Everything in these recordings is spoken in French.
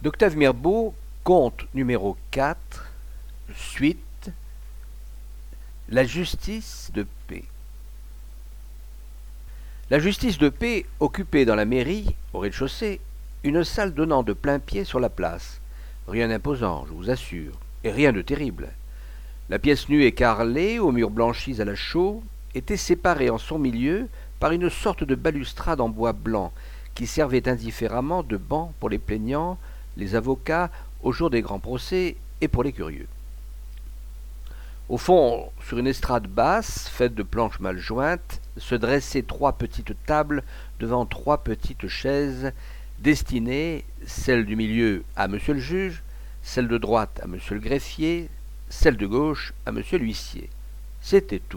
d'Octave Mirbeau, conte numéro 4, suite, la justice de paix. La justice de paix occupait dans la mairie, au rez-de-chaussée, une salle donnant de plein pied sur la place. Rien d'imposant, je vous assure, et rien de terrible. La pièce nue et carrelée, aux murs blanchis à la chaux, était séparée en son milieu par une sorte de balustrade en bois blanc, qui servait indifféremment de banc pour les plaignants, les avocats, au jour des grands procès, et pour les curieux. Au fond, sur une estrade basse, faite de planches mal jointes, se dressaient 3 petites tables devant 3 petites chaises, destinées, celle du milieu à monsieur le juge, celle de droite à monsieur le greffier, celle de gauche à monsieur l'huissier. C'était tout.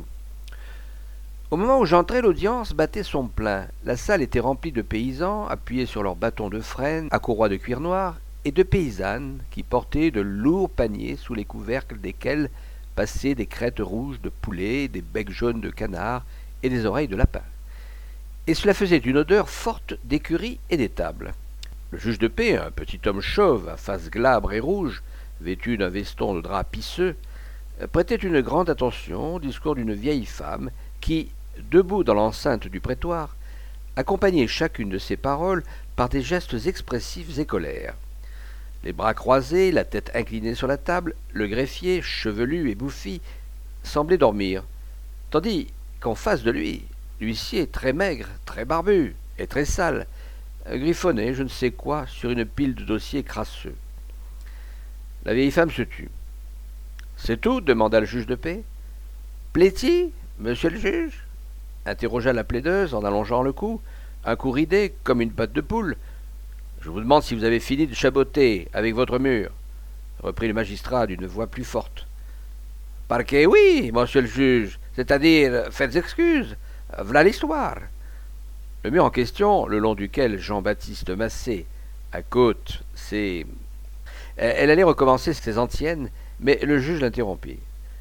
Au moment où j'entrais, l'audience battait son plein. La salle était remplie de paysans, appuyés sur leurs bâtons de frêne à courroies de cuir noir, et de paysannes qui portaient de lourds paniers sous les couvercles desquels passaient des crêtes rouges de poulet, des becs jaunes de canard et des oreilles de lapin. Et cela faisait une odeur forte d'écurie et d'étable. Le juge de paix, un petit homme chauve, à face glabre et rouge, vêtu d'un veston de drap pisseux, prêtait une grande attention au discours d'une vieille femme qui, debout dans l'enceinte du prétoire, accompagnait chacune de ses paroles par des gestes expressifs et colères. Les bras croisés, la tête inclinée sur la table, le greffier, chevelu et bouffi, semblait dormir, tandis qu'en face de lui, l'huissier, très maigre, très barbu et très sale, griffonnait je ne sais quoi sur une pile de dossiers crasseux. La vieille femme se tut. « C'est tout ?» demanda le juge de paix. « Plaît-il, monsieur le juge ?» interrogea la plaideuse en allongeant le cou, un cou ridé comme une patte de poule. « Je vous demande si vous avez fini de chaboter avec votre mur, » reprit le magistrat d'une voix plus forte. « Parquet, oui, monsieur le juge, c'est-à-dire, faites excuse, v'là l'histoire. » Le mur en question, le long duquel Jean-Baptiste Massé, à côte, c'est... Elle allait recommencer ses antiennes, mais le juge l'interrompit.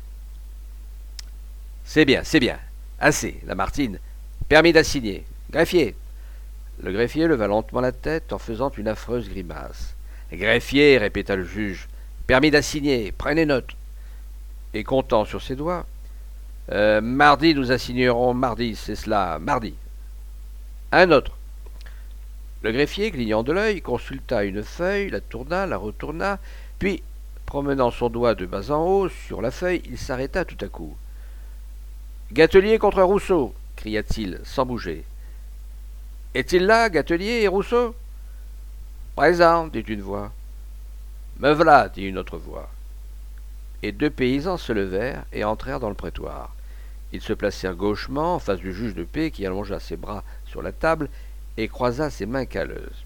« C'est bien, assez, Lamartine. Permis d'assigner. Greffier. » Le greffier leva lentement la tête en faisant une affreuse grimace. « Greffier, répéta le juge. Permis d'assigner. Prenez note. » Et comptant sur ses doigts. « Mardi, nous assignerons mardi, c'est cela, mardi. » Un autre. Le greffier, clignant de l'œil, consulta une feuille, la tourna, la retourna, puis, promenant son doigt de bas en haut sur la feuille, il s'arrêta tout à coup. « Gatelier contre Rousseau !» cria-t-il, sans bouger. « Est-il là, Gatelier et Rousseau ?»« Présent, dit une voix. »« Me v'là, dit une autre voix. » Et 2 paysans se levèrent et entrèrent dans le prétoire. Ils se placèrent gauchement en face du juge de paix qui allongea ses bras sur la table et croisa ses mains calleuses.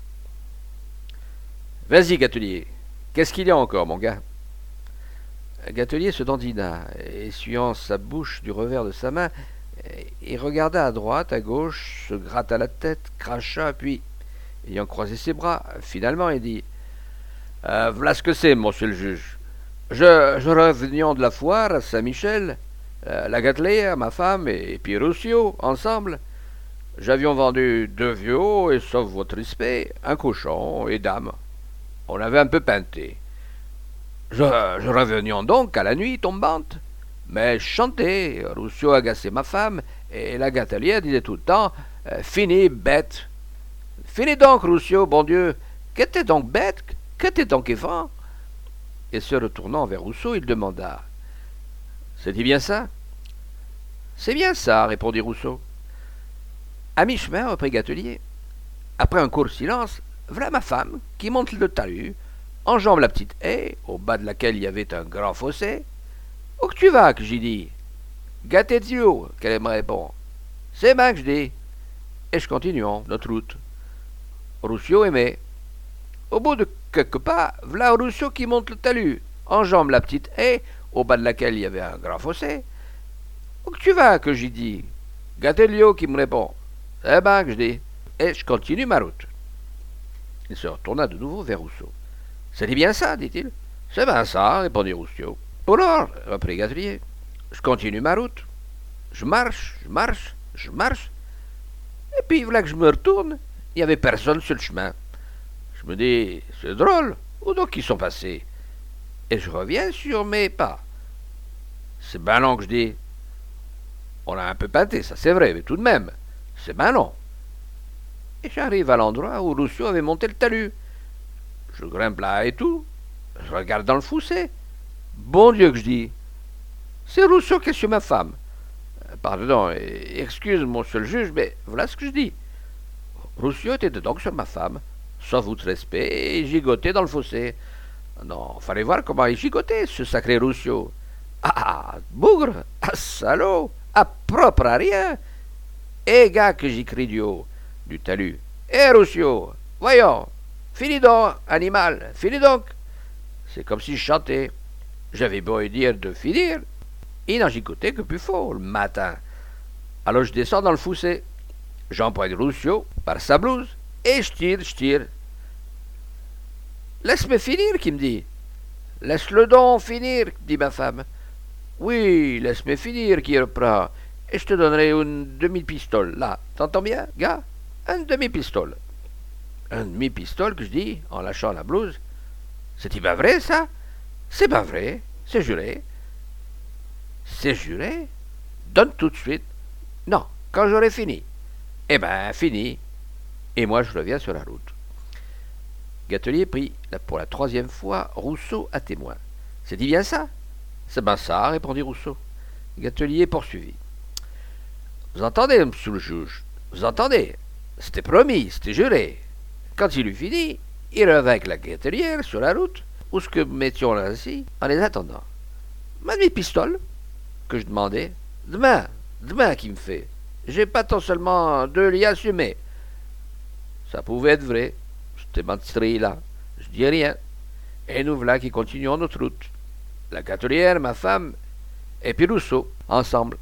« Vas-y, Gatelier, qu'est-ce qu'il y a encore, mon gars ?» Gatelier se dandina, essuyant sa bouche du revers de sa main, et regarda à droite, à gauche, se gratta la tête, cracha, puis, ayant croisé ses bras, finalement, il dit « V'là ce que c'est, monsieur le juge. Je revenions de la foire à Saint-Michel, la Gatelier, ma femme, et puis Roussio, ensemble. J'avions vendu 2 vieux, et sauf votre respect, un cochon et dame. On avait un peu peinté. Je revenions donc à la nuit tombante. Mais je chantais, Roussio agaçait ma femme, et la Gatelier disait tout le temps « Fini, bête !»« Fini donc, Roussio, bon Dieu. Que t'es donc bête? Que t'es donc évent ?» Et se retournant vers Rousseau, il demanda « C'est-il bien ça ?»« C'est bien ça, répondit Rousseau. À mi-chemin, reprit Gatelier. Après un court silence, voilà ma femme qui monte le talus, enjambe la petite haie, au bas de laquelle il y avait un grand fossé. « Où que tu vas, que j'y dis ?»« Gâter Dieu, qu'elle me répond. « C'est ben que je dis. » Et je continuons notre route. Rousseau aimait. Au bout de quelques pas, voilà Rousseau qui monte le talus, enjambe la petite haie, au bas de laquelle il y avait un grand fossé. « Où que tu vas, que j'y dis ?»« Gâter Dieu, qui me répond. « C'est ben que je dis. » Et je continue ma route. Il se retourna de nouveau vers Rousseau. « C'est bien ça, dit-il. »« C'est bien ça, répondit Rousseau. »« Pour lors, reprit Gatelier, je continue ma route. Je marche. Et puis, voilà que je me retourne, il n'y avait personne sur le chemin. Je me dis, c'est drôle, Où donc ils sont passés? Et je reviens sur mes pas. C'est ben long que je dis. On a un peu pâté, ça c'est vrai, mais tout de même, c'est ben long. Et j'arrive à l'endroit où Rousseau avait monté le talus. Je grimpe là et tout. Je regarde dans le fossé. Bon Dieu que je dis. C'est Rousseau qui est sur ma femme. Pardon, excuse monsieur le juge, mais voilà ce que je dis. Rousseau était donc sur ma femme, sans vous de respect, et gigotait dans le fossé. Non, fallait voir comment il gigotait, ce sacré Rousseau. Ah, bougre, ah, salaud, ah, propre à rien. Eh, gars, que j'y crie du haut, du talus. Eh, Rousseau, voyons, finis donc, animal, finis donc. C'est comme si je chantais. J'avais beau lui dire de finir, il n'en gigotait que plus fort, le matin. Alors je descends dans le fossé. J'empoigne Rousseau par sa blouse, et je tire. Laisse-moi finir, qui me dit. Laisse-le donc finir, dit ma femme. Oui, laisse-moi finir, qui reprend. Et je te donnerai une demi-pistole, là. T'entends bien, gars? Un demi-pistole. Un demi-pistole, que je dis, en lâchant la blouse. C'est-il pas vrai, ça? C'est pas vrai, c'est juré. C'est juré? Donne tout de suite. Non, quand j'aurai fini. Eh ben, fini. Et moi, je reviens sur la route. Gatelier prit, pour la 3e fois, Rousseau à témoin. C'est dit bien ça? C'est bien ça, répondit Rousseau. Gatelier poursuivit. Vous entendez, monsieur le juge? Vous entendez? C'était promis, c'était juré. Quand il eut fini, il revint avec la gatelière sur la route, où ce que nous mettions là ainsi, en les attendant. Ma demi-pistole, que je demandais. Demain qui me fait. J'ai pas tant seulement 2 liens assumés. Ça pouvait être vrai. C'était mentirie là. Je dis rien. Et nous voilà qui continuons notre route. La gatelière, ma femme, et puis Rousseau, ensemble.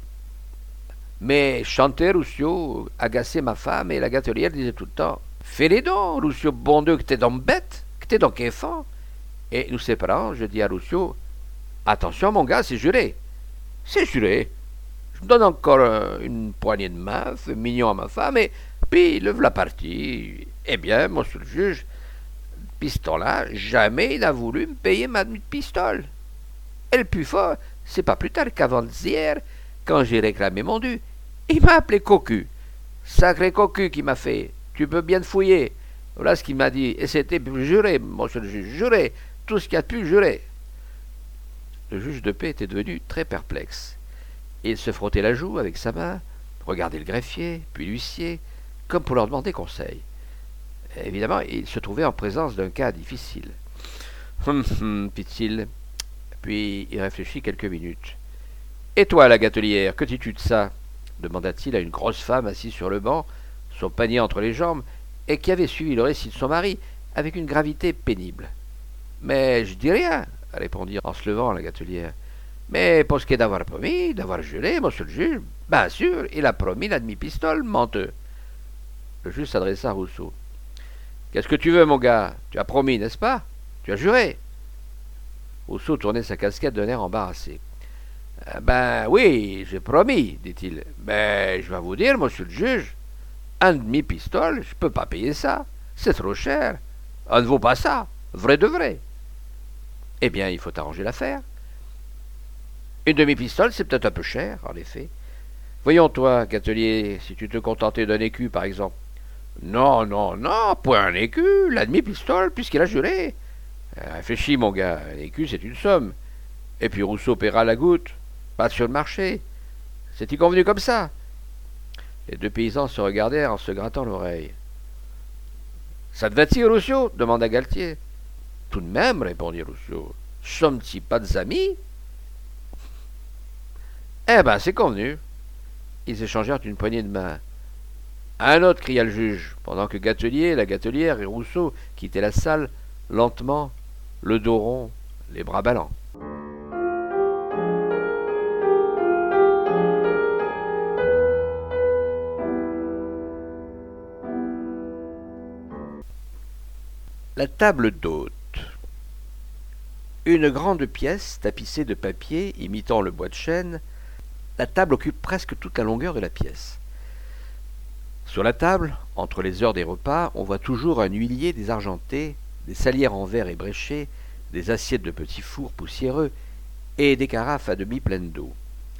Mais chantait Rousseau, agacait ma femme, et la gatelière disait tout le temps fais-les donc, Rousseau, bon Dieu, que t'es donc bête, que t'es donc enfant. Et nous séparant, je dis à Rousseau attention, mon gars, c'est juré. C'est juré. Je me donne encore une poignée de main, fais mignon à ma femme, et puis le voilà parti. Eh bien, monsieur le juge, depuis ce temps-là, jamais il n'a voulu me payer ma demi-pistole. Et le plus fort, c'est pas plus tard qu'avant-hier, quand j'ai réclamé mon dû, il m'a appelé cocu. Sacré cocu qui m'a fait. Tu peux bien te fouiller. Voilà ce qu'il m'a dit. Et c'était juré, monsieur le juge, juré. Tout ce qu'il a pu jurer. Le juge de paix était devenu très perplexe. Il se frottait la joue avec sa main, regardait le greffier, puis l'huissier, comme pour leur demander conseil. Évidemment, il se trouvait en présence d'un cas difficile. Fit-il. Puis il réfléchit quelques minutes. Et toi, la gatelière, que dis-tu de ça? Demanda-t-il à une grosse femme assise sur le banc, son panier entre les jambes, et qui avait suivi le récit de son mari avec une gravité pénible. Mais je dis rien, répondit en se levant la gatelière. Mais pour ce qui est d'avoir promis, d'avoir juré, monsieur le juge, bien sûr, il a promis la demi-pistole, menteux. Le juge s'adressa à Rousseau. Qu'est-ce que tu veux, mon gars? Tu as promis, n'est-ce pas? Tu as juré. Rousseau tournait sa casquette d'un air embarrassé. Ben oui, j'ai promis, dit-il. Mais je vais vous dire, monsieur le juge, un demi-pistole, je ne peux pas payer ça. C'est trop cher. On ne vaut pas ça. Vrai de vrai. Eh bien, il faut arranger l'affaire. Une demi-pistole, c'est peut-être un peu cher, en effet. Voyons, toi, gatelier, si tu te contentais d'un écu, par exemple. Non, point un écu, la demi-pistole, puisqu'il a juré. Réfléchis, mon gars, un écu, c'est une somme. Et puis Rousseau paiera la goutte, pas sur le marché. C'est-il convenu comme ça? Les deux paysans se regardèrent en se grattant l'oreille. Ça te va-t-il, Rousseau? Demanda Galtier. Tout de même, répondit Rousseau. Sommes-ils pas des amis? Eh ben, c'est convenu. Ils échangèrent une poignée de main. Un autre, cria le juge, pendant que Gatelier, la gatelière et Rousseau quittaient la salle, lentement, le dos rond, les bras ballants. La table d'hôte. Une grande pièce tapissée de papier imitant le bois de chêne, la table occupe presque toute la longueur de la pièce. Sur la table, entre les heures des repas, on voit toujours un huilier désargenté, des salières en verre ébréché, des assiettes de petits fours poussiéreux et des carafes à demi pleines d'eau.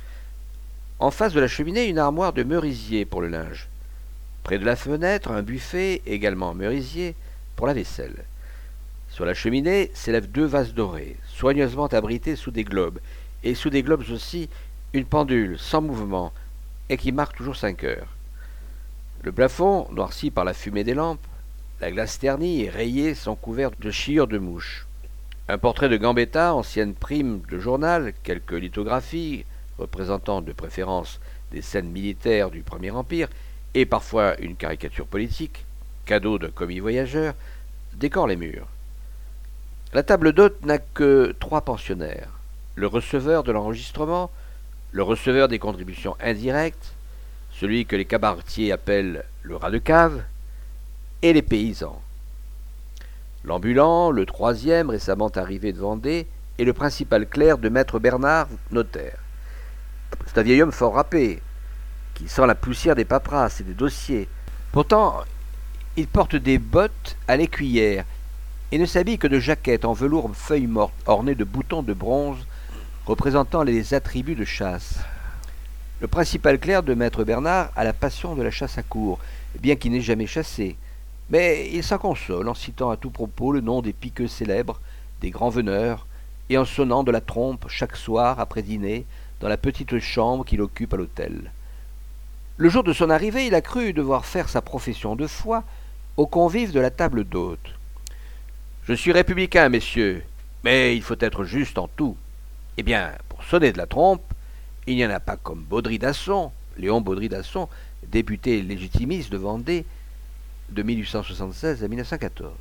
En face de la cheminée, une armoire de merisier pour le linge. Près de la fenêtre, un buffet, également en merisier, pour la vaisselle. Sur la cheminée s'élèvent 2 vases dorés, soigneusement abrités sous des globes, et sous des globes aussi une pendule sans mouvement, et qui marque toujours 5 heures. Le plafond, noirci par la fumée des lampes, la glace ternie et rayée sont couverts de chiures de mouches. Un portrait de Gambetta, ancienne prime de journal, quelques lithographies, représentant de préférence des scènes militaires du Premier Empire, et parfois une caricature politique, cadeau d'un commis voyageur, décorent les murs. La table d'hôte n'a que 3 pensionnaires. Le receveur de l'enregistrement, le receveur des contributions indirectes, celui que les cabaretiers appellent le rat de cave, et les paysans. L'ambulant, le 3e récemment arrivé de Vendée, est le principal clerc de maître Bernard, notaire. C'est un vieil homme fort râpé, qui sent la poussière des paperasses et des dossiers. Pourtant, il porte des bottes à l'écuyère et ne s'habille que de jaquettes en velours feuilles mortes ornées de boutons de bronze représentant les attributs de chasse. Le principal clerc de maître Bernard a la passion de la chasse à courre, bien qu'il n'ait jamais chassé. Mais il s'en console en citant à tout propos le nom des piqueux célèbres, des grands veneurs, et en sonnant de la trompe chaque soir après dîner dans la petite chambre qu'il occupe à l'hôtel. Le jour de son arrivée, il a cru devoir faire sa profession de foi aux convives de la table d'hôte. « Je suis républicain, messieurs, mais il faut être juste en tout. Eh bien, pour sonner de la trompe, il n'y en a pas comme Baudry d'Asson, Léon Baudry d'Asson, député légitimiste de Vendée de 1876 à 1914.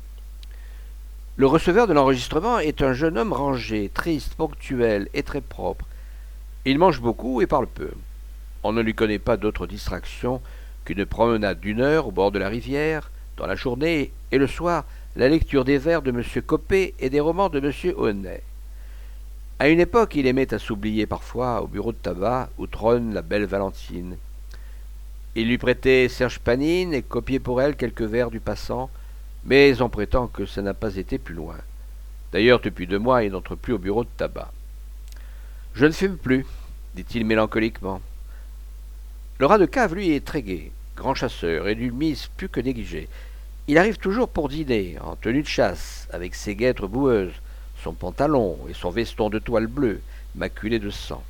Le receveur de l'enregistrement est un jeune homme rangé, triste, ponctuel et très propre. Il mange beaucoup et parle peu. On ne lui connaît pas d'autre distraction qu'une promenade d'1 heure au bord de la rivière, dans la journée, et le soir, la lecture des vers de M. Coppée et des romans de M. Honnay. À une époque, il aimait à s'oublier parfois au bureau de tabac où trône la belle Valentine. Il lui prêtait Serge Panine et copiait pour elle quelques vers du passant, mais on prétend que ça n'a pas été plus loin. D'ailleurs, depuis 2 mois, il n'entre plus au bureau de tabac. « Je ne fume plus, dit-il mélancoliquement. Le rat de cave, lui, est très gai, grand chasseur et d'une mise plus que négligée. Il arrive toujours pour dîner, en tenue de chasse, avec ses guêtres boueuses, son pantalon et son veston de toile bleue, maculé de sang.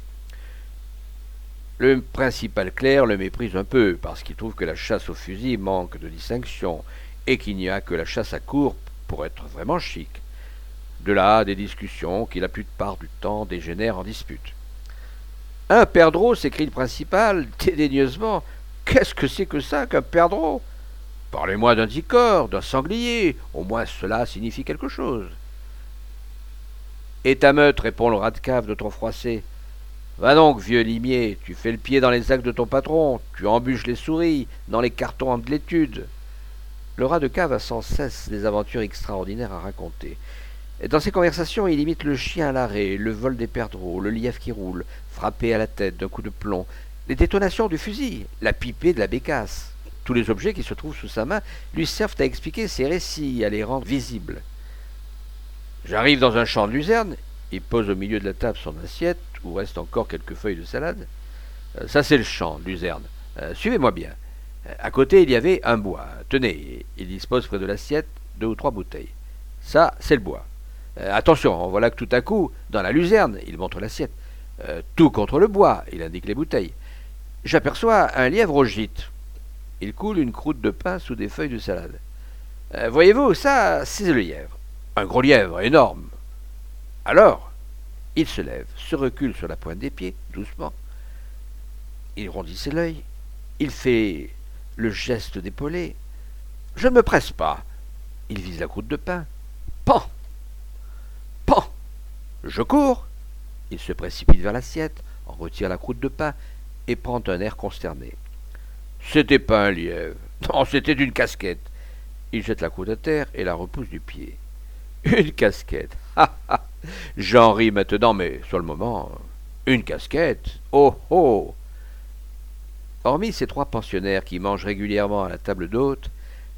Le principal clerc le méprise un peu, parce qu'il trouve que la chasse au fusil manque de distinction, et qu'il n'y a que la chasse à courre pour être vraiment chic. De là, des discussions qui la plupart du temps dégénèrent en disputes. « Un perdreau !» s'écrie le principal, dédaigneusement. « Qu'est-ce que c'est que ça qu'un perdreau ? Parlez-moi d'un dicor, d'un sanglier, au moins cela signifie quelque chose. » « Et ta meute !» répond le rat de cave de ton froissé. « Va donc, vieux limier, tu fais le pied dans les actes de ton patron, tu embûches les souris dans les cartons de l'étude. » Le rat de cave a sans cesse des aventures extraordinaires à raconter. Dans ses conversations, il imite le chien à l'arrêt, le vol des perdreaux, le lièvre qui roule, frappé à la tête d'un coup de plomb, les détonations du fusil, la pipée de la bécasse. Tous les objets qui se trouvent sous sa main lui servent à expliquer ses récits, à les rendre visibles. J'arrive dans un champ de luzerne, il pose au milieu de la table son assiette, où restent encore quelques feuilles de salade. Ça, c'est le champ de luzerne. Suivez-moi bien. À côté, il y avait un bois. Tenez, il dispose près de l'assiette 2 ou 3 bouteilles. Ça, c'est le bois. Attention, voilà que tout à coup, dans la luzerne, il montre l'assiette. Tout contre le bois, il indique les bouteilles. J'aperçois un lièvre au gîte. Il coule une croûte de pain sous des feuilles de salade. Voyez-vous, ça, c'est le lièvre. Un gros lièvre, énorme. Alors, il se lève, se recule sur la pointe des pieds, doucement. Il rondissait l'œil. Il fait le geste d'épaulé. Je ne me presse pas. Il vise la croûte de pain. Pan! Pan! Je cours. Il se précipite vers l'assiette, en retire la croûte de pain et prend un air consterné. C'était pas un lièvre. Non, c'était une casquette. Il jette la croûte à terre et la repousse du pied. Une casquette. Ha ha. J'en ris maintenant, mais sur le moment, une casquette. Oh oh. Hormis ces 3 pensionnaires qui mangent régulièrement à la table d'hôte,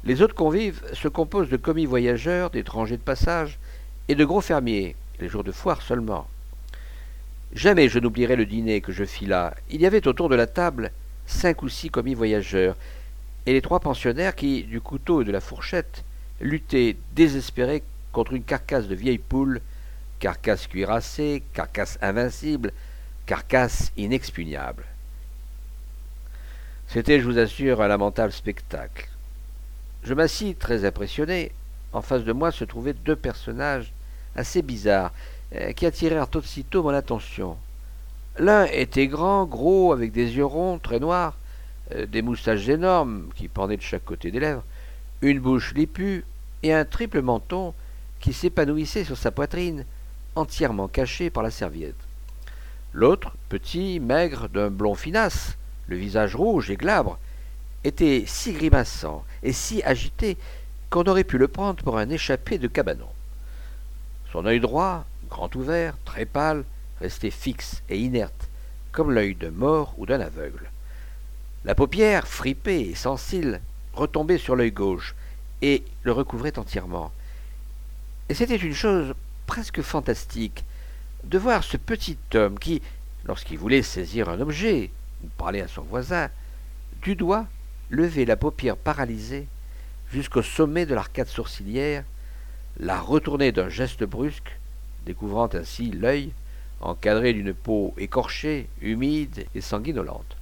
Les autres convives se composent de commis voyageurs, d'étrangers de passage et de gros fermiers, les jours de foire seulement. Jamais je n'oublierai le dîner que je fis là. Il y avait autour de la table 5 ou 6 commis voyageurs, et les 3 pensionnaires qui, du couteau et de la fourchette, luttaient désespérés contre une carcasse de vieille poule, carcasse cuirassée, carcasse invincible, carcasse inexpugnable. C'était, je vous assure, un lamentable spectacle. Je m'assis très impressionné. En face de moi se trouvaient 2 personnages assez bizarres, qui attirèrent aussitôt mon attention. L'un était grand, gros, avec des yeux ronds, très noirs, des moustaches énormes qui pendaient de chaque côté des lèvres, une bouche lipue et un triple menton qui s'épanouissait sur sa poitrine, entièrement caché par la serviette. L'autre, petit, maigre, d'un blond finasse, le visage rouge et glabre, était si grimaçant et si agité qu'on aurait pu le prendre pour un échappé de cabanon. Son œil droit, grand ouvert, très pâle, restait fixe et inerte, comme l'œil d'un mort ou d'un aveugle. La paupière, fripée et sans cils, retombait sur l'œil gauche et le recouvrait entièrement. Et c'était une chose presque fantastique de voir ce petit homme qui, lorsqu'il voulait saisir un objet ou parler à son voisin, du doigt levait la paupière paralysée jusqu'au sommet de l'arcade sourcilière, la retournait d'un geste brusque, découvrant ainsi l'œil, encadré d'une peau écorchée, humide et sanguinolente.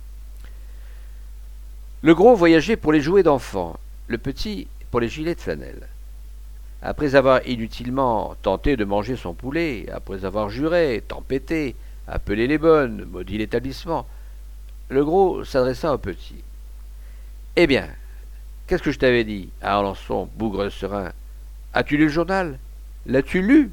Le gros voyageait pour les jouets d'enfants, le petit pour les gilets de flanelle. Après avoir inutilement tenté de manger son poulet, après avoir juré, tempêté, appelé les bonnes, maudit l'établissement, le gros s'adressa au petit. « Eh bien, qu'est-ce que je t'avais dit, Alençon, bougre serein? As-tu lu le journal? L'as-tu lu?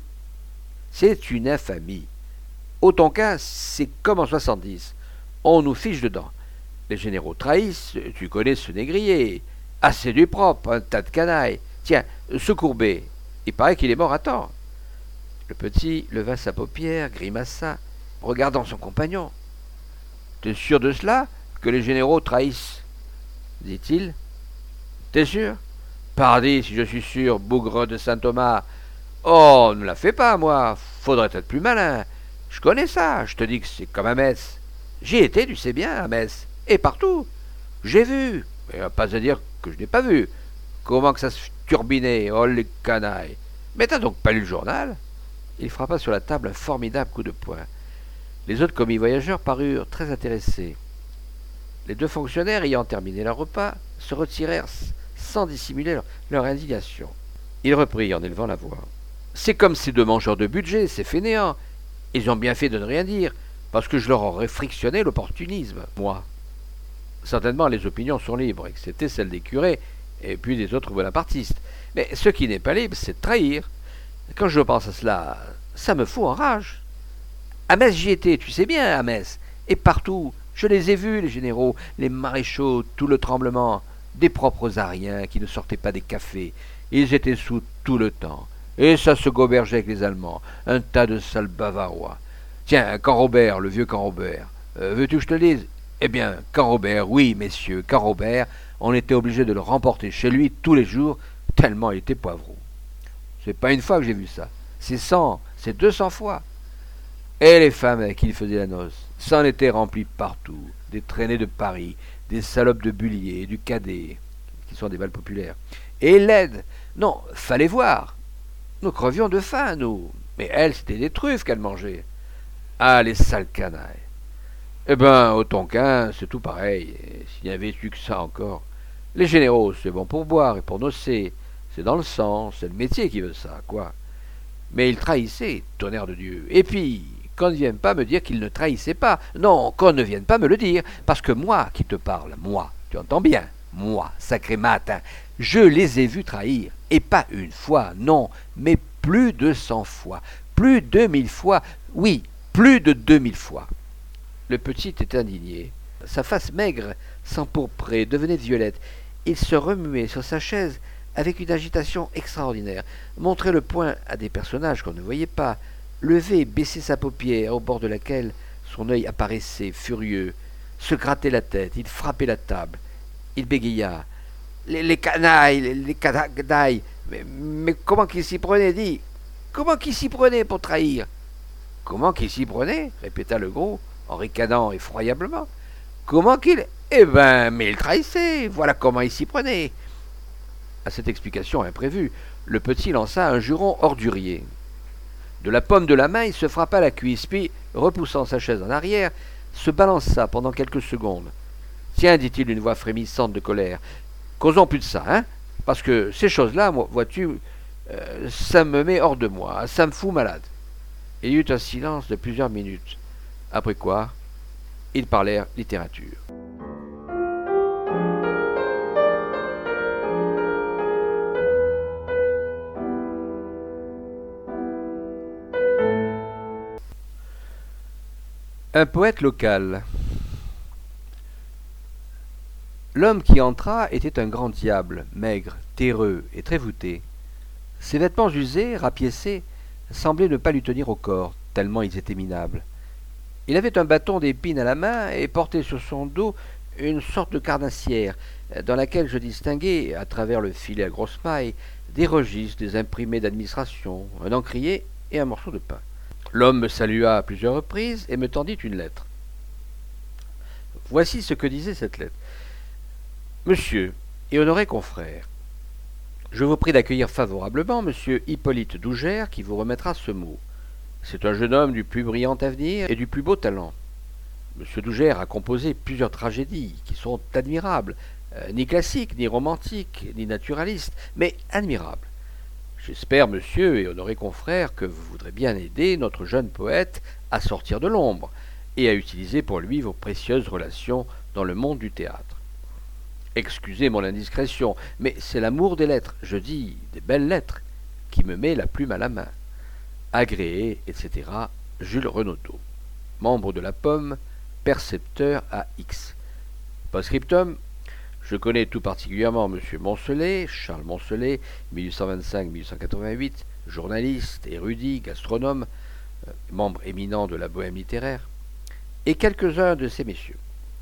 C'est une infamie. Au ton cas, c'est comme en 70. On nous fiche dedans. Les généraux trahissent, tu connais ce négrier. Assez du propre, un tas de canailles. Tiens, ce Courbet, il paraît qu'il est mort à temps. » Le petit leva sa paupière, grimaça, regardant son compagnon. « T'es sûr de cela, que les généraux trahissent? » dit-il. « T'es sûr? Pardi, si je suis sûr, bougre de Saint-Thomas. Oh, ne la fais pas, moi. Faudrait être plus malin. Je connais ça, je te dis que c'est comme à Metz. J'y étais, tu sais bien, à Metz. Et partout. J'ai vu. Mais pas à dire que je n'ai pas vu. Comment que ça se turbinait, oh les canailles. Mais t'as donc pas lu le journal? » Il frappa sur la table un formidable coup de poing. Les autres commis voyageurs parurent très intéressés. Les 2 fonctionnaires, ayant terminé leur repas, se retirèrent sans dissimuler leur indignation. Il reprit en élevant la voix. « C'est comme ces 2 mangeurs de budget, ces fainéants. Ils ont bien fait de ne rien dire, parce que je leur aurais frictionné l'opportunisme, moi. » Certainement, les opinions sont libres, excepté celles des curés et puis des autres bonapartistes. Mais ce qui n'est pas libre, c'est de trahir. Quand je pense à cela, ça me fout en rage. À Metz, j'y étais, tu sais bien, à Metz. Et partout, je les ai vus, les généraux, les maréchaux, tout le tremblement, des propres ariens qui ne sortaient pas des cafés. Ils étaient sous tout le temps. Et ça se gobergeait avec les Allemands, un tas de sales bavarois. Tiens, Canrobert, le vieux Canrobert. Veux-tu que je te le dise? Eh bien, Canrobert, oui, messieurs, Canrobert, on était obligé de le remporter chez lui tous les jours, tellement il était poivreau. C'est pas une fois que j'ai vu ça. C'est 100, c'est 200 fois. Et les femmes avec qui il faisait la noce, ça en était rempli partout. Des traînées de Paris, des salopes de Bullier, du Cadet, qui sont des balles populaires. Et l'aide, non, fallait voir. Nous crevions de faim, nous. Mais elle, c'était des truffes qu'elle mangeait. Ah, les sales canailles. Eh ben, au Tonkin, c'est tout pareil. S'il n'y avait eu que ça encore. Les généraux, c'est bon pour boire et pour nocer. C'est dans le sang, c'est le métier qui veut ça, quoi. Mais ils trahissaient, tonnerre de Dieu. Et puis, qu'on ne vienne pas me dire qu'ils ne trahissaient pas. Non, qu'on ne vienne pas me le dire. Parce que moi qui te parle, moi, tu entends bien, moi, sacré matin, je les ai vus trahir. Et pas une fois, non, mais plus de 100 fois. Plus de 1000 fois. Oui, plus de 2000 fois. Le petit était indigné. Sa face maigre, s'empourprait, devenait violette. Il se remuait sur sa chaise avec une agitation extraordinaire, montrait le poing à des personnages qu'on ne voyait pas, levait et baissait sa paupière au bord de laquelle son œil apparaissait furieux, se grattait la tête, il frappait la table, il bégaya. Les canailles, les canailles. Mais comment qu'il s'y prenait, dit? Comment qu'il s'y prenait pour trahir? Comment qu'il s'y prenait? Répéta le gros, en ricanant effroyablement. Comment qu'il... Eh ben, mais il trahissait, voilà comment il s'y prenait. À cette explication imprévue, le petit lança un juron ordurier. De la paume de la main, il se frappa la cuisse, puis, repoussant sa chaise en arrière, se balança pendant quelques secondes. Tiens, dit-il d'une voix frémissante de colère, causons plus de ça, hein? Parce que ces choses-là, vois-tu, ça me met hors de moi, ça me fout malade. Il y eut un silence de plusieurs minutes, après quoi, ils parlèrent littérature. Un poète local. L'homme qui entra était un grand diable, maigre, terreux et très voûté. Ses vêtements usés, rapiécés, semblaient ne pas lui tenir au corps, tellement ils étaient minables. Il avait un bâton d'épine à la main et portait sur son dos une sorte de carnassière, dans laquelle je distinguai, à travers le filet à grosse maille, des registres, des imprimés d'administration, un encrier et un morceau de pain. L'homme me salua à plusieurs reprises et me tendit une lettre. Voici ce que disait cette lettre. Monsieur et honoré confrère, je vous prie d'accueillir favorablement monsieur Hippolyte Dougère qui vous remettra ce mot. C'est un jeune homme du plus brillant avenir et du plus beau talent. Monsieur Dougère a composé plusieurs tragédies qui sont admirables, ni classiques, ni romantiques, ni naturalistes, mais admirables. J'espère, monsieur et honoré confrère, que vous voudrez bien aider notre jeune poète à sortir de l'ombre et à utiliser pour lui vos précieuses relations dans le monde du théâtre. Excusez mon indiscrétion, mais c'est l'amour des lettres, je dis des belles lettres, qui me met la plume à la main. Agréé, etc. Jules Renaudot, membre de la Pomme, percepteur à X. Post-scriptum. Je connais tout particulièrement M. Moncelet, Charles Moncelet, 1825-1888, journaliste, érudit, gastronome, membre éminent de la Bohème littéraire, et quelques-uns de ces messieurs.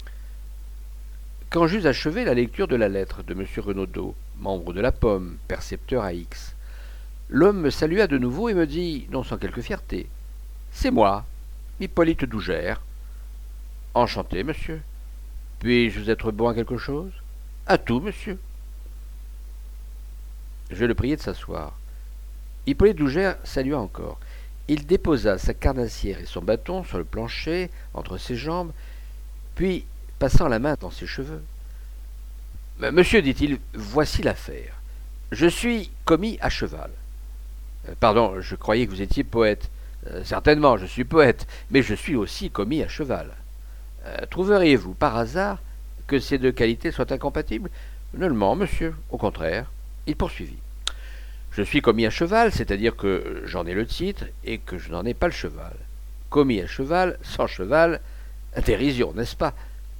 Quand j'eus achevé la lecture de la lettre de M. Renaudot, membre de la Pomme, percepteur à X, l'homme me salua de nouveau et me dit, non sans quelque fierté, « C'est moi, Hippolyte Dougère. »« Enchanté, monsieur. Puis-je vous être bon à quelque chose ?»« À tout, monsieur. » Je le priai de s'asseoir. Hippolyte Dougère salua encore. Il déposa sa carnassière et son bâton sur le plancher, entre ses jambes, puis, passant la main dans ses cheveux, « Monsieur, dit-il, voici l'affaire. Je suis commis à cheval. » Pardon, je croyais que vous étiez poète. Certainement, je suis poète, mais je suis aussi commis à cheval. Trouveriez-vous, par hasard, que ces deux qualités soient incompatibles? Nullement, monsieur, au contraire. Il poursuivit. Je suis commis à cheval, c'est-à-dire que j'en ai le titre et que je n'en ai pas le cheval. Commis à cheval, sans cheval, dérision, n'est-ce pas?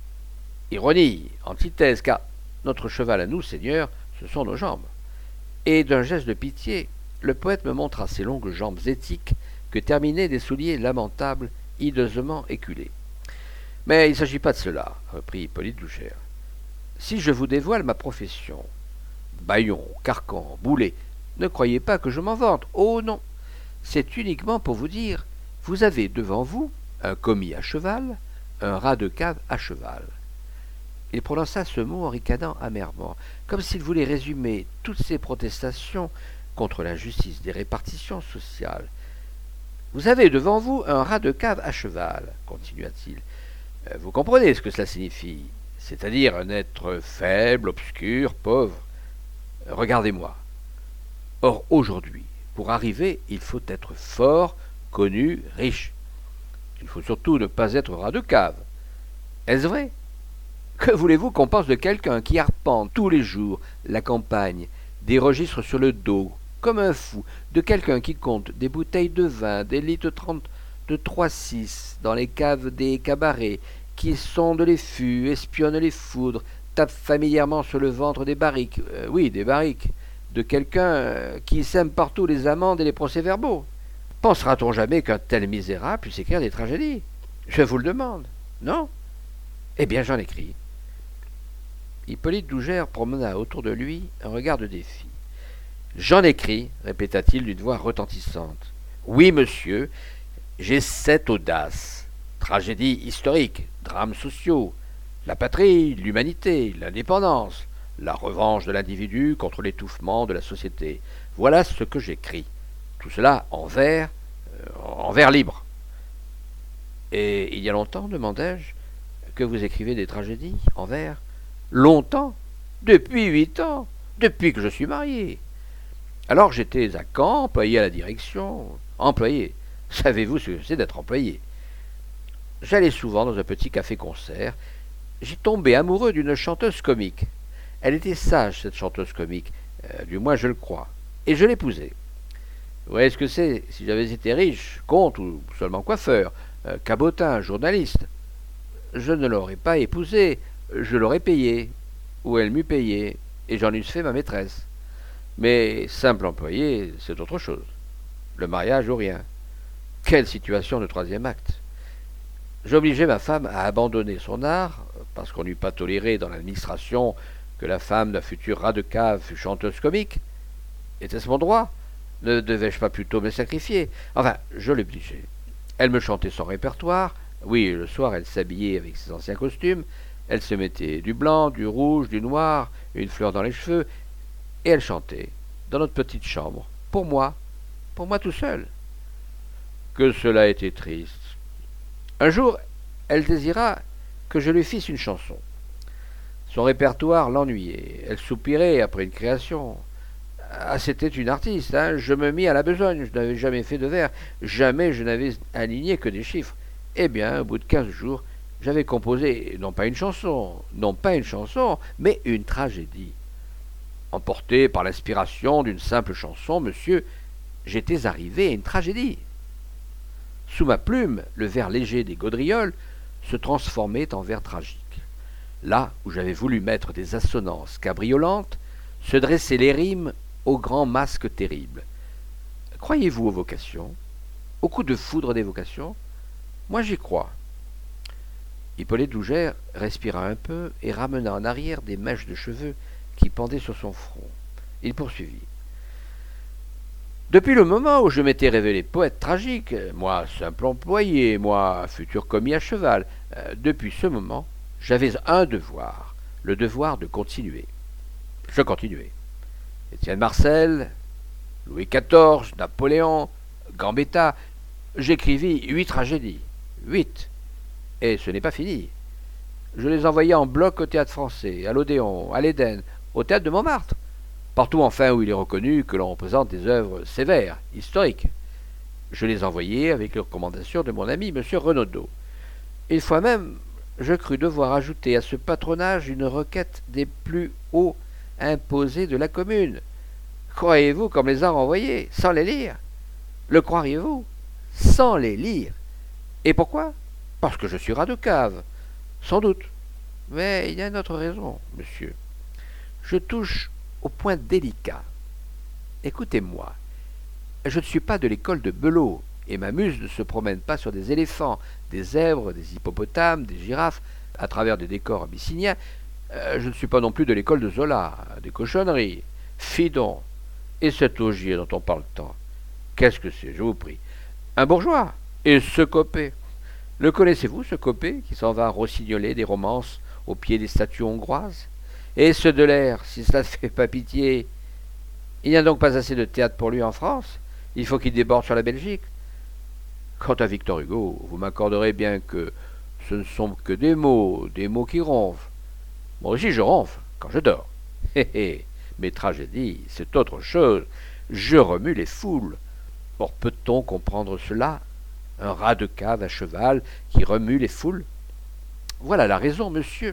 Ironie, antithèse, car notre cheval à nous, seigneur, ce sont nos jambes. Et d'un geste de pitié, le poète me montra ses longues jambes éthiques que terminaient des souliers lamentables, hideusement éculés. Mais il ne s'agit pas de cela, reprit Hippolyte Dougère. Si je vous dévoile ma profession, bâillon, carcan, boulet, ne croyez pas que je m'en vante. Oh non, c'est uniquement pour vous dire, vous avez devant vous un commis à cheval, un rat de cave à cheval. Il prononça ce mot en ricanant amèrement, comme s'il voulait résumer toutes ses protestations contre l'injustice des répartitions sociales. Vous avez devant vous un rat de cave à cheval, continua-t-il. Vous comprenez ce que cela signifie, c'est-à-dire un être faible, obscur, pauvre. Regardez-moi. Or, aujourd'hui, pour arriver, il faut être fort, connu, riche. Il faut surtout ne pas être rat de cave. Est-ce vrai? Que voulez-vous qu'on pense de quelqu'un qui arpente tous les jours la campagne, des registres sur le dos, comme un fou, de quelqu'un qui compte des bouteilles de vin, des litres 30 de 3-6 dans les caves des cabarets, qui sonde les fûts, espionne les foudres, tape familièrement sur le ventre des barriques, oui, des barriques, de quelqu'un qui sème partout les amendes et les procès-verbaux. Pensera-t-on jamais qu'un tel misérable puisse écrire des tragédies? Je vous le demande, non? Eh bien, j'en écris. Hippolyte Dougère promena autour de lui un regard de défi. J'en écris, répéta-t-il d'une voix retentissante. Oui, monsieur, j'ai cette audace. Tragédie historique, drames sociaux, la patrie, l'humanité, l'indépendance, la revanche de l'individu contre l'étouffement de la société. Voilà ce que j'écris. Tout cela en vers libre. Et il y a longtemps, demandai-je, que vous écrivez des tragédies en vers? Longtemps? Depuis 8 ans, depuis que je suis marié. Alors j'étais à Caen, employé à la direction. Employé. Savez-vous ce que c'est d'être employé? J'allais souvent dans un petit café-concert. J'ai tombé amoureux d'une chanteuse comique. Elle était sage, cette chanteuse comique. Du moins, je le crois. Et je l'épousai. Vous voyez ce que c'est? Si j'avais été riche, comte ou seulement coiffeur, cabotin, journaliste, je ne l'aurais pas épousée, je l'aurais payée, ou elle m'eût payé, et j'en eusse fait ma maîtresse. Mais simple employé, c'est autre chose. Le mariage ou rien. Quelle situation de troisième acte! J'obligeai ma femme à abandonner son art, parce qu'on n'eût pas toléré dans l'administration que la femme d'un futur rat de cave fût chanteuse comique. Était-ce mon droit? Ne devais-je pas plutôt me sacrifier? Enfin, je l'obligeai. Elle me chantait son répertoire. Oui, le soir, elle s'habillait avec ses anciens costumes. Elle se mettait du blanc, du rouge, du noir, une fleur dans les cheveux, et elle chantait, dans notre petite chambre, pour moi tout seul. Que cela était triste. Un jour, elle désira que je lui fisse une chanson. Son répertoire l'ennuyait. Elle soupirait après une création. Ah, c'était une artiste, hein. Je me mis à la besogne. Je n'avais jamais fait de vers. Jamais je n'avais aligné que des chiffres. Eh bien, au bout de 15 jours, j'avais composé, non pas une chanson, mais une tragédie. Emporté par l'inspiration d'une simple chanson, monsieur, j'étais arrivé à une tragédie. Sous ma plume, le vers léger des gaudrioles se transformait en vers tragique. Là où j'avais voulu mettre des assonances cabriolantes, se dressaient les rimes aux grands masques terribles. Croyez-vous aux vocations? Aux coups de foudre des vocations? Moi j'y crois. Hippolyte Dougère respira un peu et ramena en arrière des mèches de cheveux qui pendaient sur son front. Il poursuivit. Depuis le moment où je m'étais révélé poète tragique, moi simple employé, moi futur commis à cheval, depuis ce moment, j'avais un devoir, le devoir de continuer. Je continuais. Étienne Marcel, Louis XIV, Napoléon, Gambetta, j'écrivis 8 tragédies. 8. Et ce n'est pas fini. Je les envoyais en bloc au Théâtre Français, à l'Odéon, à l'Éden, au Théâtre de Montmartre. Partout enfin où il est reconnu que l'on représente des œuvres sévères, historiques. Je les envoyais avec les recommandations de mon ami M. Renaudot. Une fois même, je crus devoir ajouter à ce patronage une requête des plus hauts imposés de la commune. Croyez-vous qu'on me les a renvoyés, sans les lire? Le croiriez-vous? Sans les lire. Et pourquoi? Parce que je suis rat de cave. Sans doute. Mais il y a une autre raison, monsieur. Je touche au point délicat. Écoutez-moi. Je ne suis pas de l'école de Belot, et ma muse ne se promène pas sur des éléphants, des zèbres, des hippopotames, des girafes, à travers des décors abyssiniens. Je ne suis pas non plus de l'école de Zola, des cochonneries. Fi donc. Et cet augier dont on parle tant, qu'est-ce que c'est, je vous prie? Un bourgeois. Et ce copé. Le connaissez-vous, ce copé, qui s'en va rossignoler des romances au pied des statues hongroises? Et ce de l'air, si cela ne fait pas pitié. Il n'y a donc pas assez de théâtre pour lui en France. Il faut qu'il déborde sur la Belgique. Quant à Victor Hugo, vous m'accorderez bien que ce ne sont que des mots qui ronflent. Moi aussi je ronfle, quand je dors. Hé hé, mes tragédies, c'est autre chose. Je remue les foules. Or peut-on comprendre cela? Un rat de cave à cheval qui remue les foules? Voilà la raison, monsieur.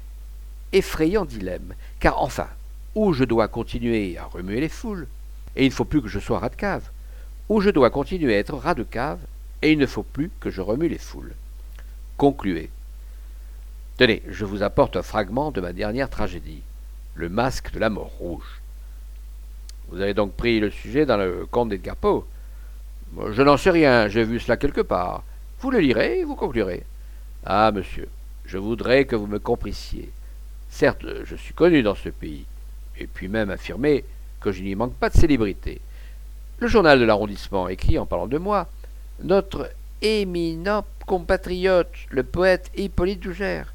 Effrayant dilemme, car enfin, ou je dois continuer à remuer les foules, et il ne faut plus que je sois rat de cave, ou je dois continuer à être rat de cave, et il ne faut plus que je remue les foules. Concluez. Tenez, je vous apporte un fragment de ma dernière tragédie, Le masque de la mort rouge. Vous avez donc pris le sujet dans le conte d'Edgar Poe? Je n'en sais rien, j'ai vu cela quelque part. Vous le lirez et vous conclurez. Ah, monsieur, je voudrais que vous me comprissiez. Certes, je suis connu dans ce pays, et puis même affirmer que je n'y manque pas de célébrité. Le journal de l'arrondissement écrit, en parlant de moi, notre éminent compatriote, le poète Hippolyte Dougère.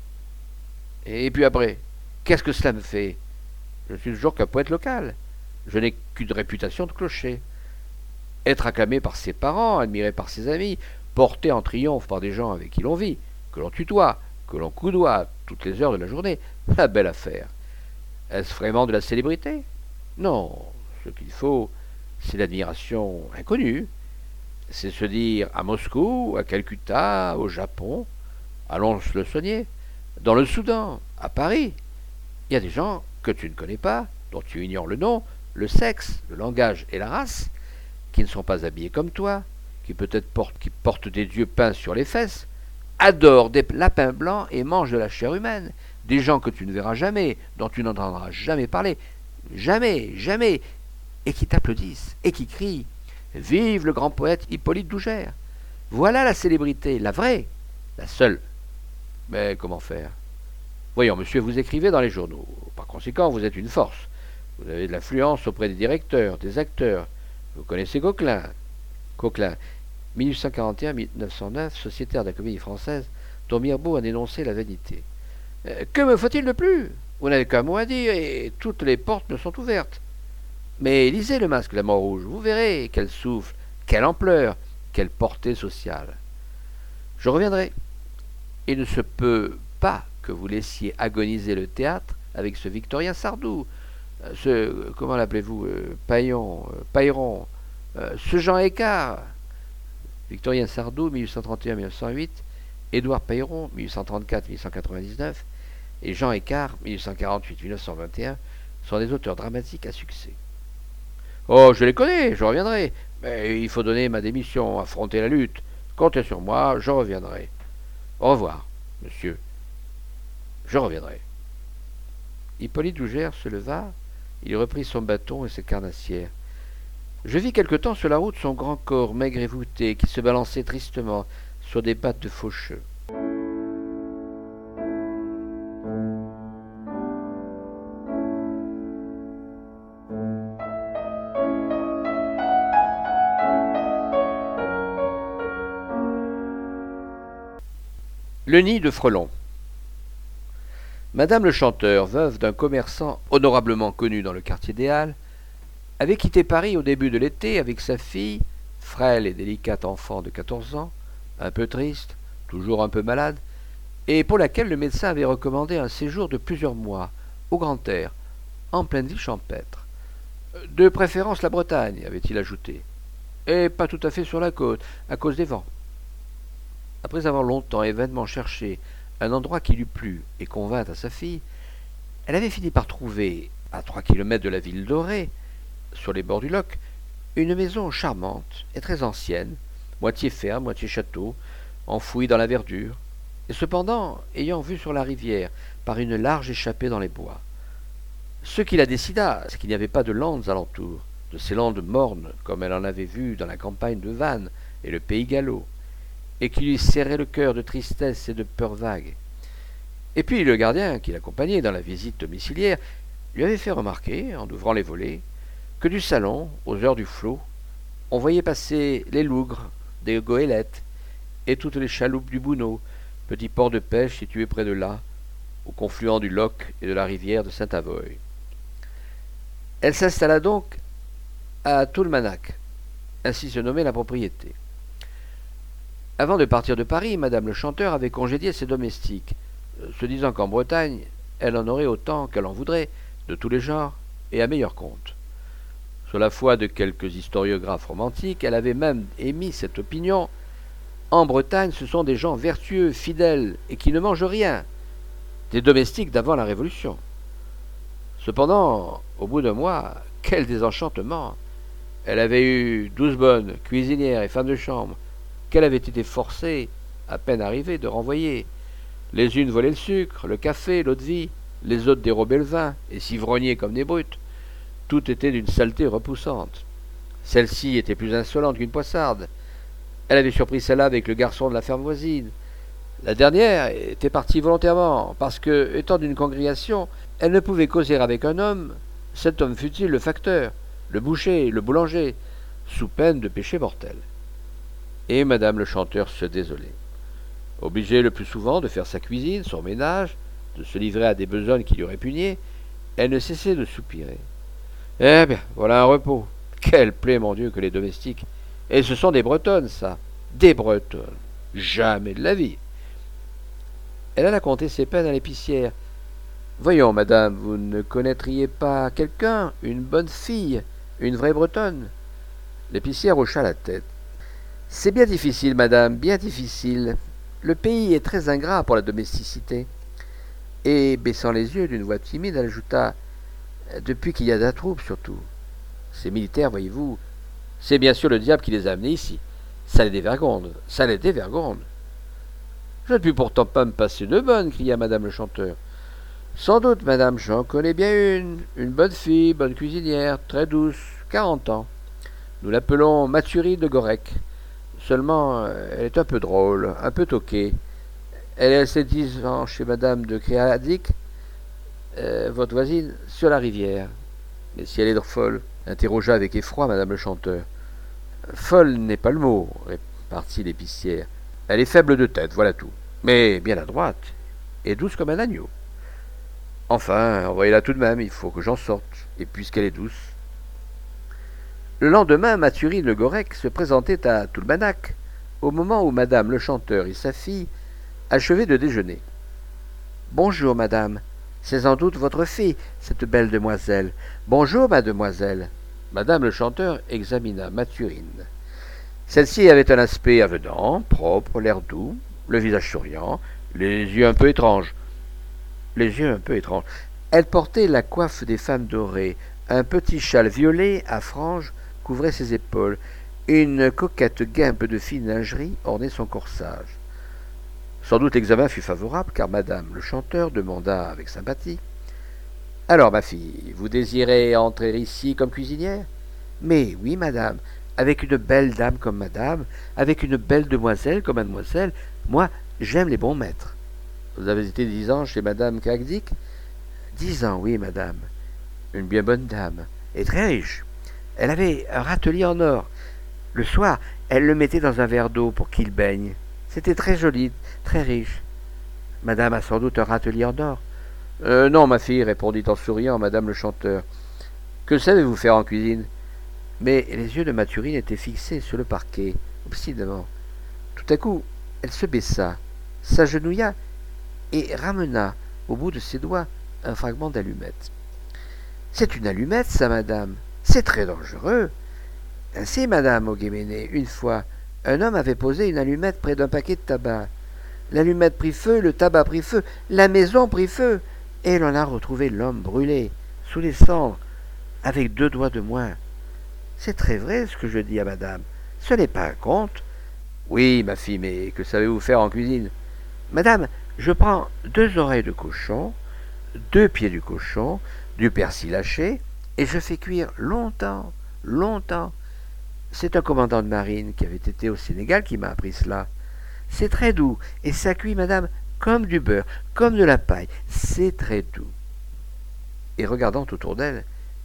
Et puis après, qu'est-ce que cela me fait? Je suis toujours qu'un poète local. Je n'ai qu'une réputation de clocher. Être acclamé par ses parents, admiré par ses amis, porté en triomphe par des gens avec qui l'on vit, que l'on tutoie, que l'on coudoie toutes les heures de la journée, la belle affaire. Est-ce vraiment de la célébrité? Non, ce qu'il faut, c'est l'admiration inconnue. C'est se dire à Moscou, à Calcutta, au Japon, allons le soigner, dans le Soudan, à Paris. Il y a des gens que tu ne connais pas, dont tu ignores le nom, le sexe, le langage et la race, qui ne sont pas habillés comme toi, qui peut-être portent des dieux peints sur les fesses, adorent des lapins blancs et mangent de la chair humaine, des gens que tu ne verras jamais, dont tu n'entendras jamais parler, jamais, jamais, et qui t'applaudissent, et qui crient « Vive le grand poète Hippolyte Dougère !» Voilà la célébrité, la vraie, la seule. Mais comment faire? Voyons, monsieur, vous écrivez dans les journaux. Par conséquent, vous êtes une force. Vous avez de l'influence auprès des directeurs, des acteurs. Vous connaissez Coquelin. Coquelin, 1841-1909, sociétaire de la Comédie Française, dont Mirbeau a dénoncé la vanité. Que me faut-il de plus? Vous n'avez qu'un mot à dire et toutes les portes me sont ouvertes. Mais lisez le Masque de la Mort Rouge, vous verrez quel souffle, quelle ampleur, quelle portée sociale. Je reviendrai. Il ne se peut pas que vous laissiez agoniser le théâtre avec ce Victorien Sardou, comment l'appelez-vous, Pailleron, ce Jean Écart. Victorien Sardou, 1831-1908, Édouard Pailleron, 1834-1899, et Jean Écart, 1848-1921, sont des auteurs dramatiques à succès. Oh, je les connais, je reviendrai, mais il faut donner ma démission, affronter la lutte. Comptez sur moi, je reviendrai. Au revoir, monsieur. Je reviendrai. Hippolyte Dougère se leva, il reprit son bâton et ses carnassières. Je vis quelque temps sur la route son grand corps maigre et voûté qui se balançait tristement sur des pattes de faucheux. Le nid de Frelon. Madame le chanteur, veuve d'un commerçant honorablement connu dans le quartier des Halles, avait quitté Paris au début de l'été avec sa fille, frêle et délicate enfant de 14 ans, un peu triste, toujours un peu malade, et pour laquelle le médecin avait recommandé un séjour de plusieurs mois, au grand air, en pleine ville champêtre. De préférence la Bretagne, avait-il ajouté, et pas tout à fait sur la côte, à cause des vents. Après avoir longtemps et vainement cherché un endroit qui lui plut et convint à sa fille, elle avait fini par trouver, à 3 kilomètres de la ville dorée, sur les bords du Loch, une maison charmante et très ancienne, moitié ferme, moitié château, enfouie dans la verdure, et cependant ayant vue sur la rivière par une large échappée dans les bois. Ce qui la décida, c'est qu'il n'y avait pas de landes alentour, de ces landes mornes comme elle en avait vu dans la campagne de Vannes et le pays gallo, et qui lui serrait le cœur de tristesse et de peur vague. Et puis le gardien, qui l'accompagnait dans la visite domiciliaire, lui avait fait remarquer, en ouvrant les volets, que du salon, aux heures du flot, on voyait passer les lougres, des goélettes, et toutes les chaloupes du Bounot, petit port de pêche situé près de là, au confluent du Loch et de la rivière de Saint-Avoy. Elle s'installa donc à Toulmanac, ainsi se nommait la propriété. Avant de partir de Paris, madame le chanteur avait congédié ses domestiques, se disant qu'en Bretagne, elle en aurait autant qu'elle en voudrait, de tous les genres, et à meilleur compte. Sur la foi de quelques historiographes romantiques, elle avait même émis cette opinion. En Bretagne, ce sont des gens vertueux, fidèles, et qui ne mangent rien, des domestiques d'avant la Révolution. Cependant, au bout d'un mois, quel désenchantement! Elle avait eu 12 bonnes, cuisinières et femmes de chambre, qu'elle avait été forcée, à peine arrivée, de renvoyer. Les unes volaient le sucre, le café, l'eau-de-vie, les autres dérobaient le vin, et s'ivrognaient comme des brutes. Tout était d'une saleté repoussante. Celle-ci était plus insolente qu'une poissarde. Elle avait surpris celle-là avec le garçon de la ferme voisine. La dernière était partie volontairement, parce que, étant d'une congrégation, elle ne pouvait causer avec un homme, cet homme fût-il le facteur, le boucher, le boulanger, sous peine de péché mortel. Et madame le chanteur se désolait. Obligée le plus souvent de faire sa cuisine, son ménage, de se livrer à des besognes qui lui répugnaient, elle ne cessait de soupirer. Eh bien, voilà un repos. Quelle plaie, mon Dieu, que les domestiques. Et ce sont des Bretonnes, ça. Des Bretonnes. Jamais de la vie. Elle alla conter ses peines à l'épicière. Voyons, madame, vous ne connaîtriez pas quelqu'un, une bonne fille, une vraie Bretonne? L'épicière hocha la tête. C'est bien difficile, madame, bien difficile. Le pays est très ingrat pour la domesticité. Et, baissant les yeux d'une voix timide, elle ajouta depuis qu'il y a de la troupe, surtout. Ces militaires, voyez-vous, c'est bien sûr le diable qui les a amenés ici. Ça les dévergonde, ça les dévergonde. Je ne puis pourtant pas me passer de bonne, cria madame le chanteur. Sans doute, madame, j'en connais bien une bonne fille, bonne cuisinière, très douce, 40 ans. Nous l'appelons Mathurie de Gorec. Seulement, elle est un peu drôle, un peu toquée. Elle est ses 10 ans chez madame de Créadic, votre voisine, sur la rivière. Mais si elle est folle, interrogea avec effroi madame le chanteur. Folle n'est pas le mot, repartit l'épicière. Elle est faible de tête, voilà tout. Mais bien adroite, et douce comme un agneau. Enfin, envoyez-la tout de même, il faut que j'en sorte, et puisqu'elle est douce. Le lendemain, Mathurie Le Gorec se présentait à Toulbanac, au moment où madame le chanteur et sa fille achevaient de déjeuner. Bonjour, madame. C'est sans doute votre fille, cette belle demoiselle. Bonjour, mademoiselle. Madame le chanteur examina Mathurine. Celle-ci avait un aspect avenant, propre, l'air doux, le visage souriant, les yeux un peu étranges. Elle portait la coiffe des femmes dorées, un petit châle violet à franges couvrait ses épaules, et une coquette guimpe de fine lingerie ornait son corsage. Sans doute l'examen fut favorable, car madame le chanteur demanda avec sympathie. Alors, ma fille, vous désirez entrer ici comme cuisinière? Mais oui, madame, avec une belle dame comme madame, avec une belle demoiselle comme mademoiselle, moi, j'aime les bons maîtres. Vous avez été 10 ans chez madame Cagdic? 10 ans, oui, madame. Une bien bonne dame, et très riche. Elle avait un râtelier en or. Le soir, elle le mettait dans un verre d'eau pour qu'il baigne. C'était très joli, très riche. Madame a sans doute un râtelier en or. Non, ma fille, répondit en souriant madame le chanteur. Que savez-vous faire en cuisine? Mais les yeux de Mathurine étaient fixés sur le parquet, obstinément. Tout à coup, elle se baissa, s'agenouilla et ramena au bout de ses doigts un fragment d'allumette. C'est une allumette, ça, madame. C'est très dangereux. Ainsi, madame, au Guéménée, une fois, un homme avait posé une allumette près d'un paquet de tabac. L'allumette prit feu, le tabac prit feu, la maison prit feu, et l'on a retrouvé l'homme brûlé, sous les cendres, avec 2 doigts de moins. C'est très vrai ce que je dis à madame. Ce n'est pas un conte. Oui, ma fille, mais que savez-vous faire en cuisine? Madame, je prends 2 oreilles de cochon, 2 pieds du cochon, du persil haché, et je fais cuire longtemps, longtemps. C'est un commandant de marine qui avait été au Sénégal qui m'a appris cela. C'est très doux, et ça cuit, madame, comme du beurre, comme de la paille. C'est très doux. Et regardant autour d'elle,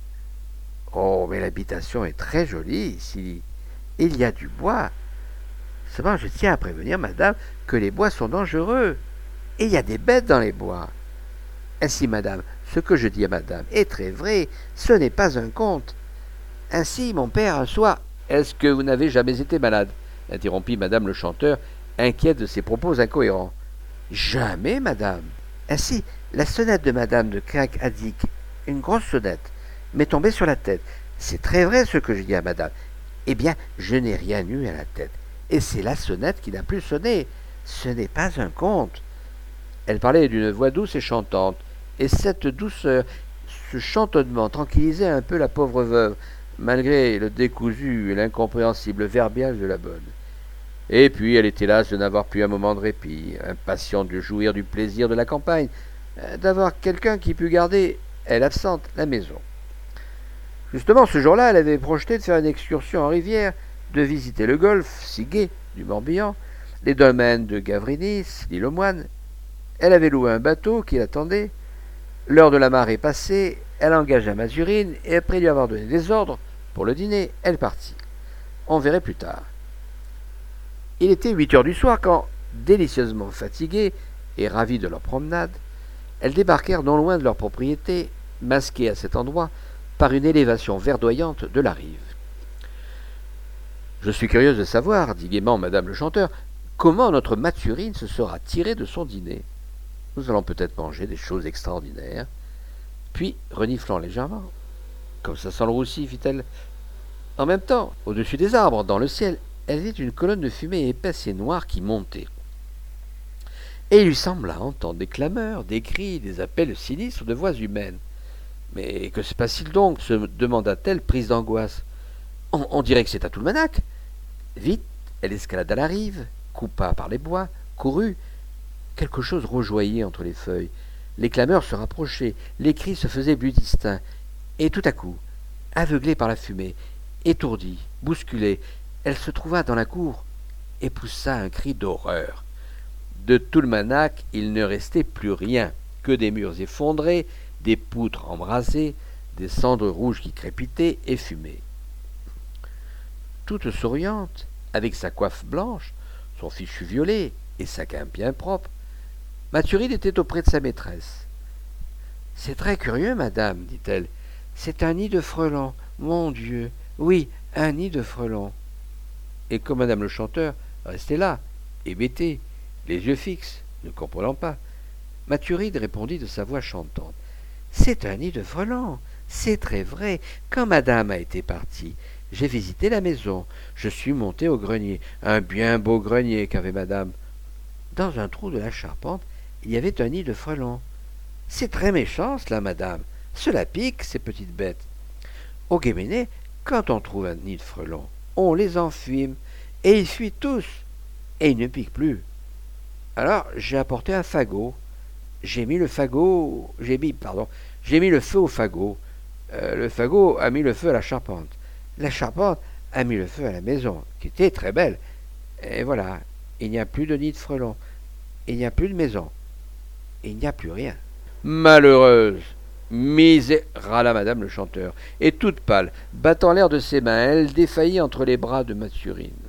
oh, mais l'habitation est très jolie ici. Il y a du bois. Seulement, je tiens à prévenir, madame, que les bois sont dangereux. Et il y a des bêtes dans les bois. Ainsi, madame, ce que je dis à madame est très vrai. Ce n'est pas un conte. Ainsi, mon père, un soir... Est-ce que vous n'avez jamais été malade? Interrompit madame le chanteur, inquiète de ses propos incohérents. Jamais, madame. Ainsi, la sonnette de madame de Crac-Adic, une grosse sonnette, m'est tombée sur la tête. C'est très vrai ce que je dis à madame. Eh bien, je n'ai rien eu à la tête. Et c'est la sonnette qui n'a plus sonné. Ce n'est pas un conte. Elle parlait d'une voix douce et chantante, et cette douceur, ce chantonnement tranquillisait un peu la pauvre veuve, malgré le décousu et l'incompréhensible verbiage de la bonne. Et puis elle était lasse de n'avoir plus un moment de répit, impatiente de jouir du plaisir de la campagne, d'avoir quelqu'un qui pût garder, elle absente, la maison. Justement, ce jour-là, elle avait projeté de faire une excursion en rivière, de visiter le golfe, si gai, du Morbihan, les dolmens de Gavrinis, dit le moine. Elle avait loué un bateau qui l'attendait. L'heure de la marée passée, elle engagea Mathurine et après lui avoir donné des ordres pour le dîner, elle partit. On verrait plus tard. Il était 8 heures du soir quand, délicieusement fatiguées et ravies de leur promenade, elles débarquèrent non loin de leur propriété, masquées à cet endroit par une élévation verdoyante de la rive. « Je suis curieuse de savoir, dit gaiement madame le chanteur, comment notre Mathurine se sera tirée de son dîner. Nous allons peut-être manger des choses extraordinaires. » Puis, reniflant légèrement, « Comme ça sent le roussi, fit-elle. » En même temps, au-dessus des arbres, dans le ciel, elle vit une colonne de fumée épaisse et noire qui montait. Et il lui sembla entendre des clameurs, des cris, des appels sinistres de voix humaines. « Mais que se passe-t-il donc ?» se demanda-t-elle, prise d'angoisse. On dirait que c'est à Toulmanac. Vite, elle escalada la rive, coupa par les bois, courut. Quelque chose rougeoyait entre les feuilles. Les clameurs se rapprochaient, les cris se faisaient plus distincts. Et tout à coup, aveuglée par la fumée, étourdie, bousculée, elle se trouva dans la cour et poussa un cri d'horreur. De Toulmanac, il ne restait plus rien, que des murs effondrés, des poutres embrasées, des cendres rouges qui crépitaient et fumaient. Toute souriante, avec sa coiffe blanche, son fichu violet et sa guimpe bien propre, Mathurine était auprès de sa maîtresse. « C'est très curieux, madame, dit-elle. C'est un nid de frelons, mon Dieu. Oui, un nid de frelons. » Et comme madame le chanteur restait là, hébétée, les yeux fixes, ne comprenant pas, Mathurine répondit de sa voix chantante. « C'est un nid de frelons. C'est très vrai. Quand madame a été partie, j'ai visité la maison. Je suis monté au grenier, un bien beau grenier qu'avait madame. Dans un trou de la charpente, il y avait un nid de frelons. C'est très méchant, cela, madame. Cela pique, ces petites bêtes. Au Guéménée, quand on trouve un nid de frelons, on les enfuime, et ils fuient tous, et ils ne piquent plus. Alors, j'ai apporté un fagot. J'ai mis le feu au fagot. Le fagot a mis le feu à la charpente. La charpente a mis le feu à la maison, qui était très belle. Et voilà, il n'y a plus de nid de frelons. Il n'y a plus de maison. Il n'y a plus rien. Malheureuse, râla madame le chanteur, et toute pâle, battant l'air de ses mains, elle défaillit entre les bras de Mathurine.